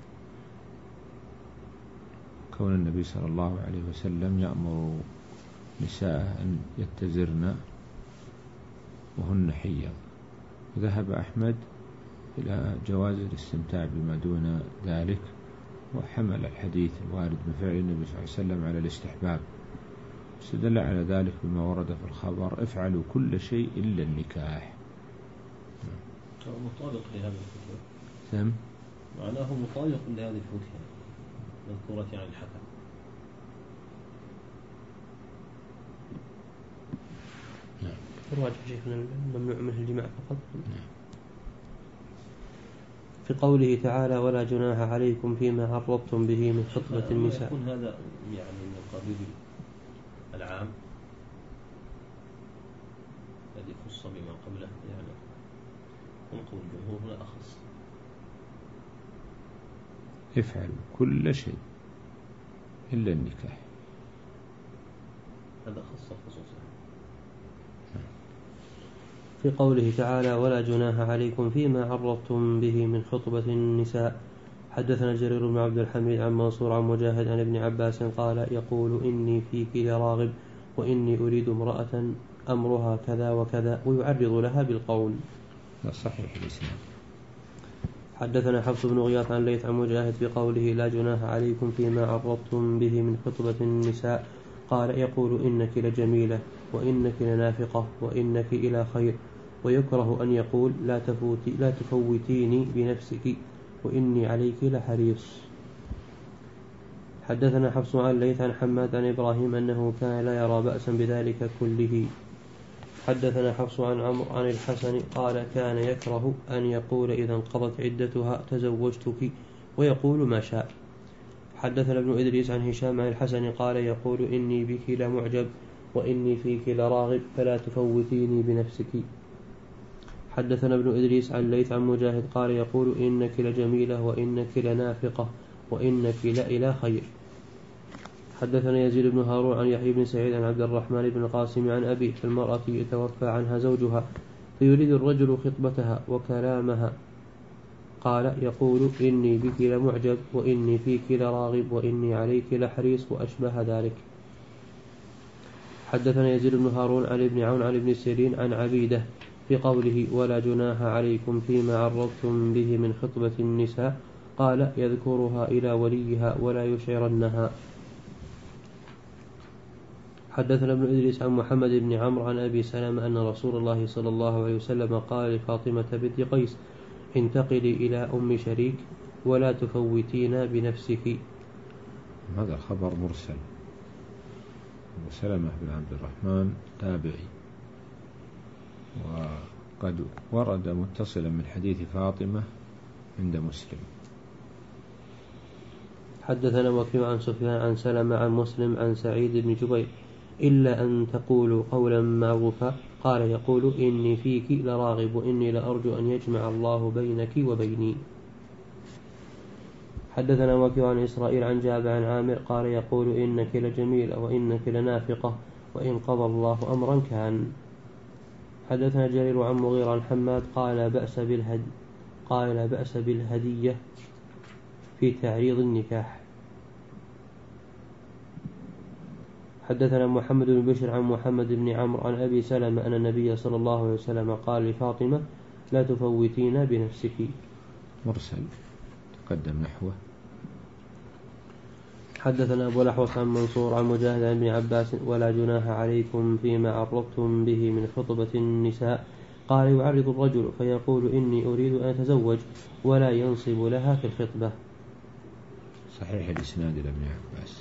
كون النبي صلى الله عليه وسلم يأمر نساء أن يتزرن وهن حيض. وذهب أحمد إلى جواز الاستمتاع بما دون ذلك، وحمل الحديث الوارد بفعل النبي صلى الله عليه وسلم على الاستحباب، استدل على ذلك بما ورد في الخبر افعلوا كل شيء إلا النكاح. مطابق لهذا الفتوى. سم معناه مطابق لهذه الفتوى مذكورة عن الحكم. نعم. الراجح شيخنا الممنوع منه الجماع فقط. نعم. في قوله تعالى ولا جناح عليكم فيما عرضتم به من خطبة النساء. يكون هذا يعني من قبيل العام الذي خص بما قبله، يعني ونقول الجمهور هنا أخص. افعلوا كل شيء إلا النكاح، هذا خص خصوصا. في قوله تعالى ولا جناح عليكم فيما عرضتم به من خطبة النساء. حدثنا جرير بن عبد الحميد عن منصور عن مجاهد عن ابن عباس قال يقول إني فيك لراغب وإني أريد امرأة أمرها كذا وكذا، ويعرض لها بالقول. صحيح الإسلام. حدثنا حفص بن غياث عن ليث عن مجاهد في قوله لا جناح عليكم فيما عرضتم به من خطبة النساء قال يقول إنك لجميلة وإنك لنافقة وإنك إلى خير، ويكره أن يقول لا, تفوتي لا تفوتيني بنفسك وإني عليك لحريص. حدثنا حفص عن ليث عن حماد عن إبراهيم أنه كان لا يرى بأسا بذلك كله. حدثنا حفص عن عمرو عن الحسن قال كان يكره أن يقول إذا انقضت عدتها تزوجتك ويقول ما شاء. حدثنا ابن إدريس عن هشام عن الحسن قال يقول إني بك لمعجب وإني فيك لراغب فلا تفوتيني بنفسك. حدثنا ابن إدريس عن ليث عن مجاهد قال يقول إنك لجميلة وإنك لنافقة وإنك لإلى خير. حدثنا يزيد بن هارون عن يحيى بن سعيد عن عبد الرحمن بن القاسم عن أبي المرأة يتوفى عنها زوجها فيريد الرجل خطبتها وكلامها قال يقول إني بك لمعجب وإني فيك لراغب وإني عليك لحريص وأشبه ذلك. حدثنا يزيد بن هارون عن ابن عون عن ابن سيرين عن عبيدة في قوله ولا جناح عليكم فيما عرضتم به من خطبة النساء قال يذكرها إلى وليها ولا يشعرنها. حدثنا ابن إدريس عن محمد بن عمرو عن أبي سلمة أن رسول الله صلى الله عليه وسلم قال لفاطمة بنت قيس انتقلي إلى أم شريك ولا تفوتينا بنفسك. هذا خبر مرسل. أبو سلمة بن عبد الرحمن تابعي، وقد ورد متصلا من حديث فاطمة عند مسلم. حدثنا وكيع عن سفيان عن سلمة عن مسلم عن سعيد بن جبير إلا أن تقولوا قولا معروفا قال يقول إني فيك لراغب وإني لأرجو أن يجمع الله بينك وبيني. حدثنا وكيع عن إسرائيل عن جابر عن عامر قال يقول إنك لجميلة وإنك لنافقة وإن قضى الله أمرا كان. حدثنا جرير عن مغير عن حماد قال لا بأس بالهدي قال لا بأس بالهدية في تعريض النكاح. حدثنا محمد بن بشر عن محمد بن عمرو عن أبي سلمة أن النبي صلى الله عليه وسلم قال لفاطمة لا تفوتين بنفسك. مرسل تقدم نحوه. حدثنا أبو الأحوص عن منصور عن مجاهد عن ابن عباس ولا جناح عليكم فيما عرضتم به من خطبة النساء. قال يعرض الرجل فيقول إني أريد أن أتزوج ولا ينصب لها في الخطبة. صحيح الإسناد لابن عباس.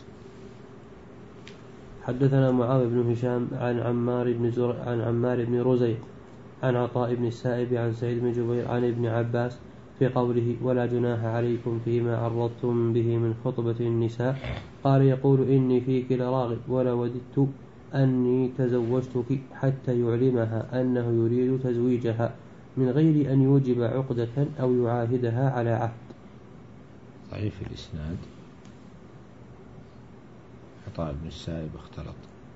حدثنا معاوية بن هشام عن عمار بن زر... عن عمار بن رزيق عن عطاء بن السائب عن سعيد بن جبير عن ابن عباس في قوله ولا جناح عليكم فيما عرضتم به من خطبة النساء. قال يقول إني فيك لراغب ولا وددت أني تزوجتك حتى يعلمها أنه يريد تزويجها من غير أن يوجب عقدة أو يعاهدها على عهد. ضعيف الإسناد. عطاء بن السائب اختلط.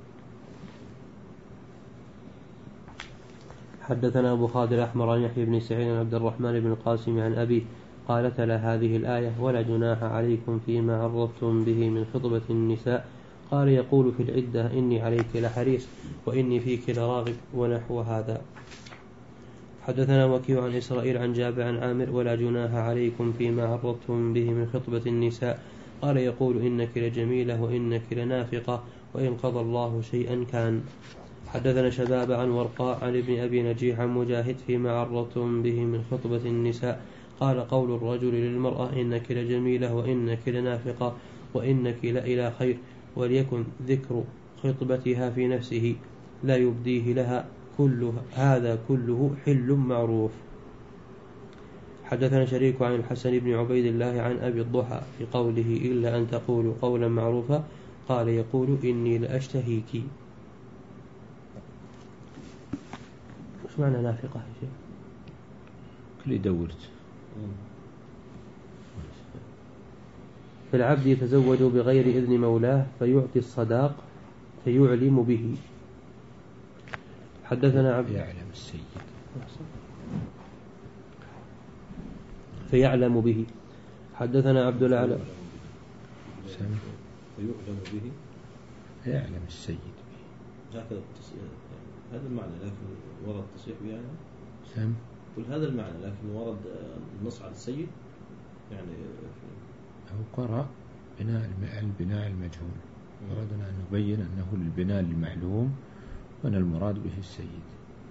حدثنا أبو خالد الأحمر عن يحيى بن سعيد عن عبد الرحمن بن القاسم عن أبي قال تلا هذه الآية ولا جناح عليكم فيما عرضتم به من خطبة النساء. قال يقول في العدة إني عليك لحريص وإني فيك لراغب ونحو هذا. حدثنا وكيع عن إسرائيل عن جابر عن عامر ولا جناح عليكم فيما عرضتم به من خطبة النساء. قال يقول إنك لجميلة وإنك لنافقة وإن قضى الله شيئا كان. حدثنا شباب عن ورقاء عن ابن أبي نجيح عن مجاهد فيما عرضتم به من خطبة النساء. قال قول الرجل للمرأة إنك لجميلة وإنك لنافقة وإنك لإلى خير وليكن ذكر خطبتها في نفسه لا يبديه لها كل هذا كله حل معروف. حدثنا شريك عن الحسن بن عبيد الله عن أبي الضحى في قوله إلا أن تقولوا قولا معروفا. قال يقول إني لأشتهيك. وش معنى نافقة يا شيخ؟ كل دورت. في العبد يتزوج بغير إذن مولاه فيعطي الصداق فيعلم به. حدثنا عبد يعلم السيد فيعلم به. حدثنا عبد الأعلى فيعلم به يعلم السيد هكذا هذا المعنى لكن ورد تصريح يعني سم قل هذا المعنى لكن ورد النص على السيد يعني أو قرأ بناء البناء المجهول. أردنا أن نبين أنه البناء المعلوم وأن المراد به السيد.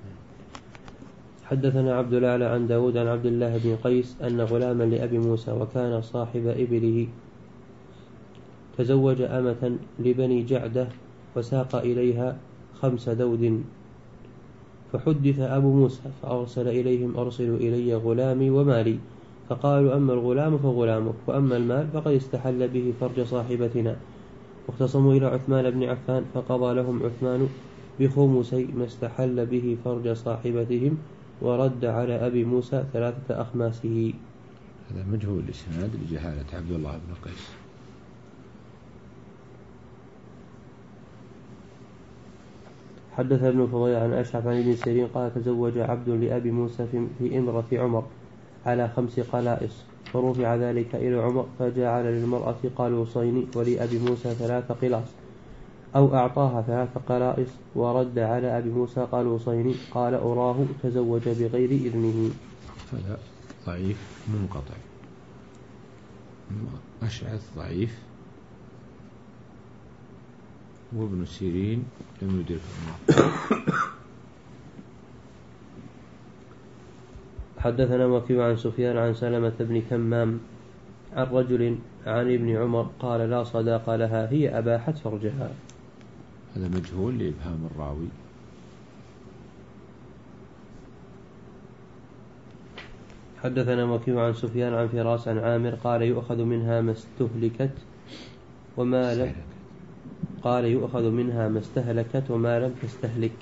حدثنا عبد الأعلى عن داود عن عبد الله بن قيس أن غلاما لأبي موسى وكان صاحب إبله تزوج أمة لبني جعدة وساق إليها خمس دود. فحدث أبو موسى فأرسل إليهم أرسلوا إلي غلامي ومالي. فقالوا أما الغلام فغلامك وأما المال فقد استحل به فرج صاحبتنا. واختصموا إلى عثمان بن عفان فقضى لهم عثمان بخمسي ما استحل به فرج صاحبتهم ورد على أبي موسى ثلاثة أخماسه. هذا مجهول الإسناد لجهالة عبد الله بن قيس. حدث ابن فضيل عن أشعث عن ابن سيرين قال تزوج عبد لأبي موسى في إمرة عمر على خمس قلائص فرفع ذلك إلى عمر فجعل للمرأة قالوصين ولأبي موسى ثلاث قلاص أو أعطاها ثلاث قلائص ورد على أبي موسى قالوصين. قال أراه تزوج بغير إذنه. هذا ضعيف منقطع. أشعث ضعيف وابن سيرين لم يدركه. حدثنا وكيع عن سفيان عن سلمة بن كمام عن رجل عن ابن عمر قال لا صداق لها هي أباحت فرجها. هذا مجهول لإبهام الراوي. حدثنا وكيع عن سفيان عن فراس عن عامر قال يؤخذ منها ما استهلكت وما لم قال يؤخذ منها ما استهلكت وما لم تستهلك.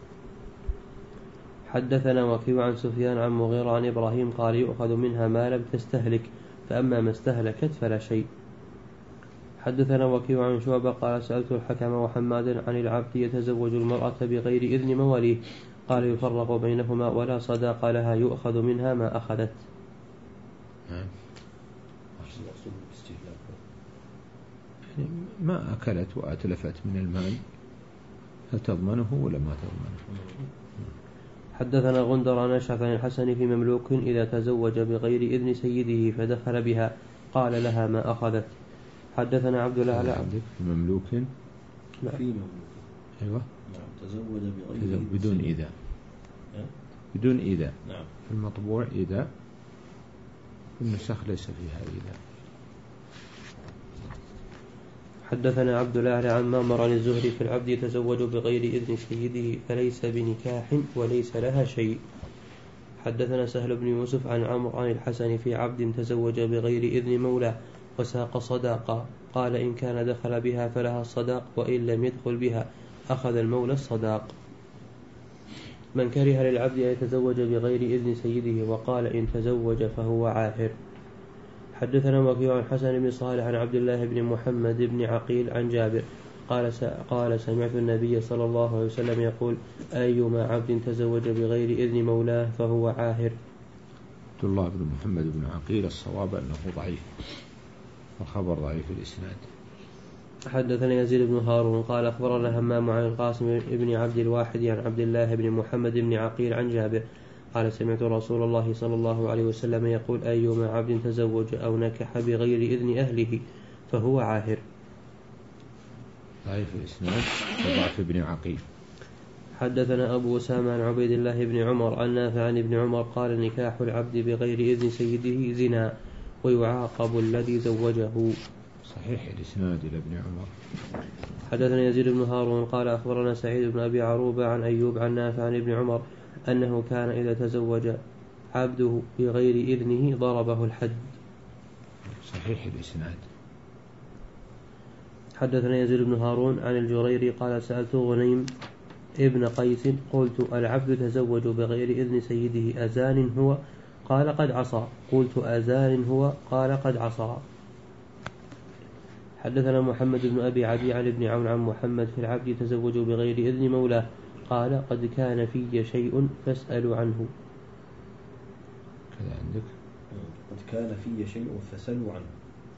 حدثنا وكيع عن سفيان عن مغيرة عن إبراهيم قال يؤخذ منها ما لم تستهلك فأما ما استهلكت فلا شيء. حدثنا وكيع عن شعبة قال سألت الحكم وحماد عن العبد يتزوج المرأة بغير إذن مواليه قال يفرق بينهما ولا صداق لها يؤخذ منها ما أخذت. نعم. المقصود بالاستهلاك يعني ما أكلت وأتلفت من المال، هل تضمنه ولا ما تضمنه؟ حدثنا غندر عن أشعث عن الحسن في مملوك إذا تزوج بغير إذن سيده فدخل بها قال لها ما أخذت. حدثنا عبد الأعلى عندك مملوك في مملوك أيوة نعم تزوج بغير تزوج بدون إذا أه؟ بدون إذا نعم المطبوع إذا، النسخ ليس فيها إذا. حدثنا عبد الأعلى عن معمر عن الزهري في العبد يتزوج بغير إذن سيده فليس بنكاح وليس لها شيء. حدثنا سهل بن يوسف عن عمرو عن الحسن في عبد تزوج بغير إذن مولاه وساق صداقا قال إن كان دخل بها فلها الصداق وإن لم يدخل بها أخذ المولى الصداق. من كره للعبد أن يتزوج بغير إذن سيده وقال إن تزوج فهو عاهر. حدثنا وكيع عن حسن بن صالح عن عبد الله بن محمد بن عقيل عن جابر قال قال سمعت النبي صلى الله عليه وسلم يقول أيما عبد تزوج بغير إذن مولاه فهو عاهر. عبد الله بن محمد بن عقيل الصواب أنه ضعيف، الخبر ضعيف الإسناد. حدثنا يزيد بن هارون قال أخبرنا همام عن القاسم بن عبد الواحد عن عبد الله بن محمد بن عقيل عن جابر قال سمعت رسول الله صلى الله عليه وسلم يقول أيما عبد تزوج أو نكح بغير إذن أهله فهو عاهر. ضعيف الإسناد وضعف ابن عقيل. حدثنا أبو أسامة عن عبيد الله بن عمر عن نافع عن ابن عمر قال نكاح العبد بغير إذن سيده زنا ويعاقب الذي زوجه. صحيح الإسناد إلى ابن عمر. حدثنا يزيد بن هارون قال أخبرنا سعيد بن أبي عروبة عن أيوب عن نافع عن ابن عمر أنه كان إذا تزوج عبده بغير إذنه ضربه الحد. صحيح الإسناد. حدثنا يزيد بن هارون عن الجريري قال سألت غنيم ابن قيس قلت العبد تزوج بغير إذن سيده أزان هو قال قد عصى قلت أزان هو قال قد عصى. حدثنا محمد بن أبي عدي عن ابن عون عن محمد في العبد يتزوج بغير إذن مولاه قال قد كان في شيء فاسألوا عنه. كذا عندك قد كان في شيء فسألوا عنه.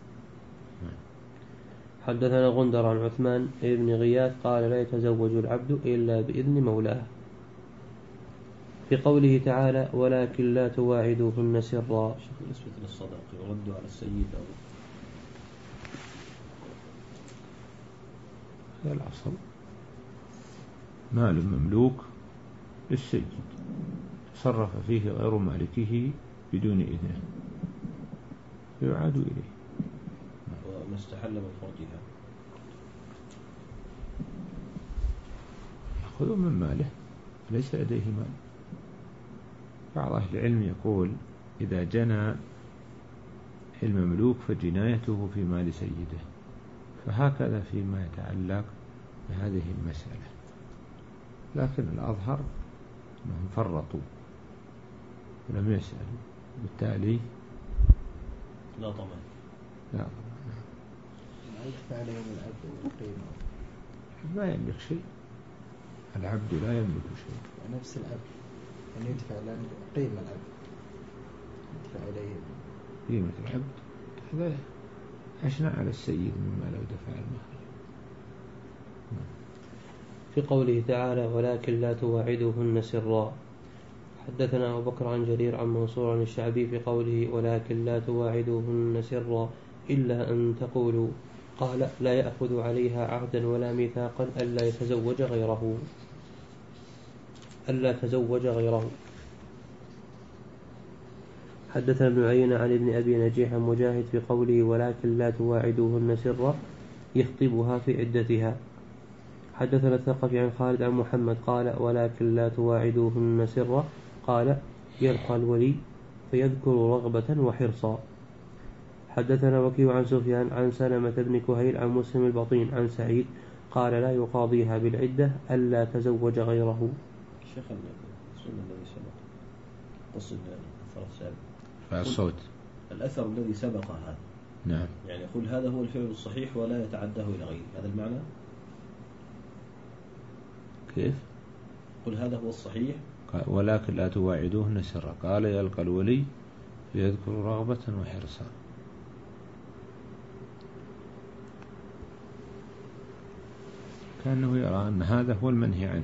حدثنا غندر عن عثمان بن غياث قال لا يتزوج العبد إلا بإذن مولاه. في قوله تعالى ولكن لا تواعدوهن سرا. بالنسبة للصداق يرد على السيد أو هذا الأصل مال مملوك للسيد تصرف فيه غير مالكه بدون إذنه يعاد إليه. وما استحل من فرجها يأخذ من ماله ليس لديه مال. بعض أهل العلم يقول إذا جنى المملوك فجنايته في مال سيده، فهكذا فيما يتعلق بهذه المسألة، لكن الأظهر أنهم فرطوا ولم يسألوا بالتالي لا طبعا لا ما يدفع عليهم العبد والقيمة، ما يملك شيء، العبد لا يملك شيء. نفس العبد أن يدفع لأن قيمة العبد يدفع عليه قيمة العبد هذا أشنع على السيد مما لو دفع المهر. في قوله تعالى ولكن لا تواعدوهن سرا. حدثنا أبو بكر عن جرير عن منصور عن الشعبي في قوله ولكن لا تواعدوهن سرا إلا أن تقولوا قال لا يأخذ عليها عهدا ولا ميثاقا ألا يتزوج غيره ألا تزوج غيره. حدثنا ابن عيينة عن ابن أبي نجيح مجاهد في قوله ولكن لا تواعدوهن سرا يخطبها في عدتها. حدثنا الثقفي عن خالد عن محمد قال ولكن لا تواعدوهن سرا قال يلقى الولي فيذكر رغبة وحرصا. حدثنا وكيع عن سفيان عن سلمة بن كهيل عن مسلم البطين عن سعيد قال لا يقاضيها بالعدة ألا تزوج غيره. الشيخ السنة الذي سبق قصد الأثر السابق فالصوت الأثر الذي سبق هذا نعم يعني يقول هذا هو الفعل الصحيح ولا يتعداه إلى غيره، هذا المعنى. كيف؟ قل هذا هو الصحيح ولكن لا تواعدوهن سرا قال يلقى الولي يذكر رغبة وحرصا. كأنه يرى أن هذا هو المنهي عنه.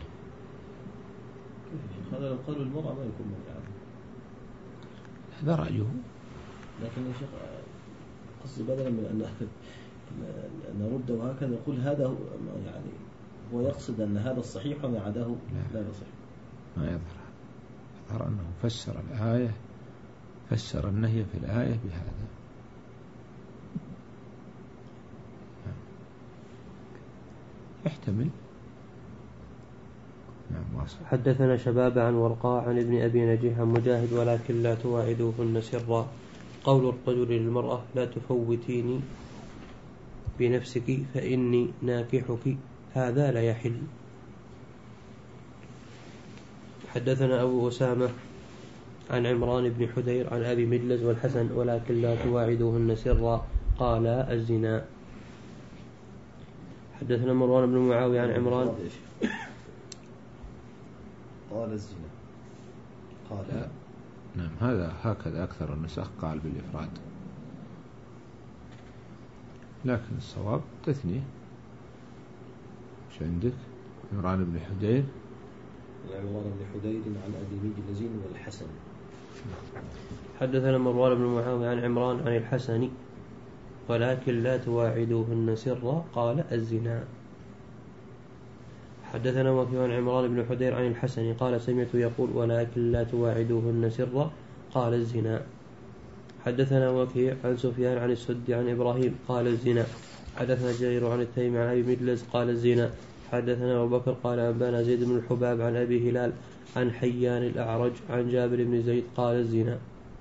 هذا لو قالوا المرأة ما يكون منهي عنه، هذا رأيه. لكن يا شيخ قصدي بدلا من أن نرد وهكذا نقول هذا هو يعني هو يقصد أن هذا الصحيح وما عداه لا, لا يصح. ما يظهر يظهر أنه فسر الآية فسر النهي في الآية بهذا. احتمل. نعم واصل. حدثنا شباب عن ورقاء عن ابن أبي نجيح عن مجاهد ولكن لا تواعدوهن سرا. قول الرجل للمرأة لا تفوتيني بنفسك فإني ناكحك هذا لا يحل. حدثنا أبو أسامة عن عمران بن حدير عن أبي مجلز والحسن ولكن لا تواعدوهن سرا قال الزنا. حدثنا مروان بن معاوية عن عمران قال الزنا قال لا. نعم هذا هكذا أكثر النسخ قال بالإفراد، لكن الصواب تثنية. ايش عندك؟ عمران بن حدير عمران بن حدير عن أبي مجلز والحسن. حدثنا مروان بن معاوية عن عمران عن الحسن ولكن لا تواعدوهن سرا قال الزنا. حدثنا وكيع عن عمران بن حدير عن الحسن قال سمعت يقول ولكن لا تواعدوهن سرا قال الزنا. حدثنا وكيع عن سفيان عن السد عن إبراهيم قال الزنا. حدثنا جرير عن التيم عن أبي مجلس قال الزنا. حدثنا أبو بكر قال أنبانا زيد بن الحباب عن أبي هلال عن حيان الأعرج عن جابر بن زيد قال الزنا.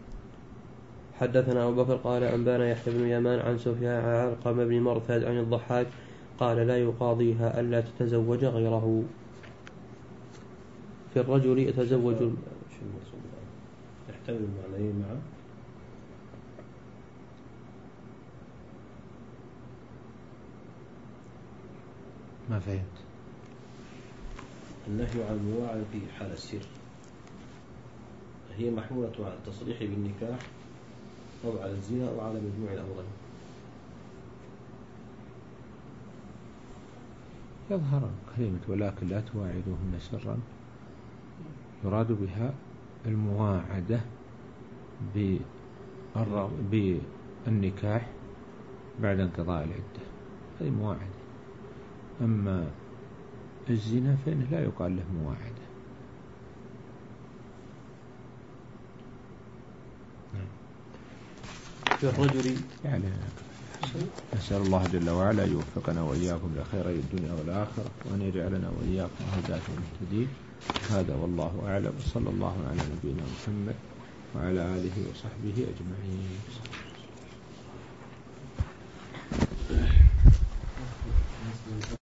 حدثنا أبو بكر قال أنبانا يحيى بن يمان عن سفيان عن علقمة بن مرثد عن الضحاك قال لا يقاضيها ألا تتزوج غيره. في الرجل يتزوج يحتمل معنيه معه. ما فهمت. النهي عن المواعظ في حال السر هي محمولة على التصريح بالنكاح أو على الزنا أو على مجموع الأمرين. يظهر كلمة ولكن لا تواعدوهن سرا يراد بها المواعدة بالنكاح بعد انقضاء العدة، هذه مواعدة. أما الزنا فإنه لا يقال له مواعدة. في الرجل يعني نسأل الله جل وعلا يوفقنا وإياكم لخيري الدنيا والآخرة وأن يجعلنا وإياكم هداة المهتدين. هذا والله أعلم. صلى الله على نبينا محمد وعلى آله وصحبه أجمعين.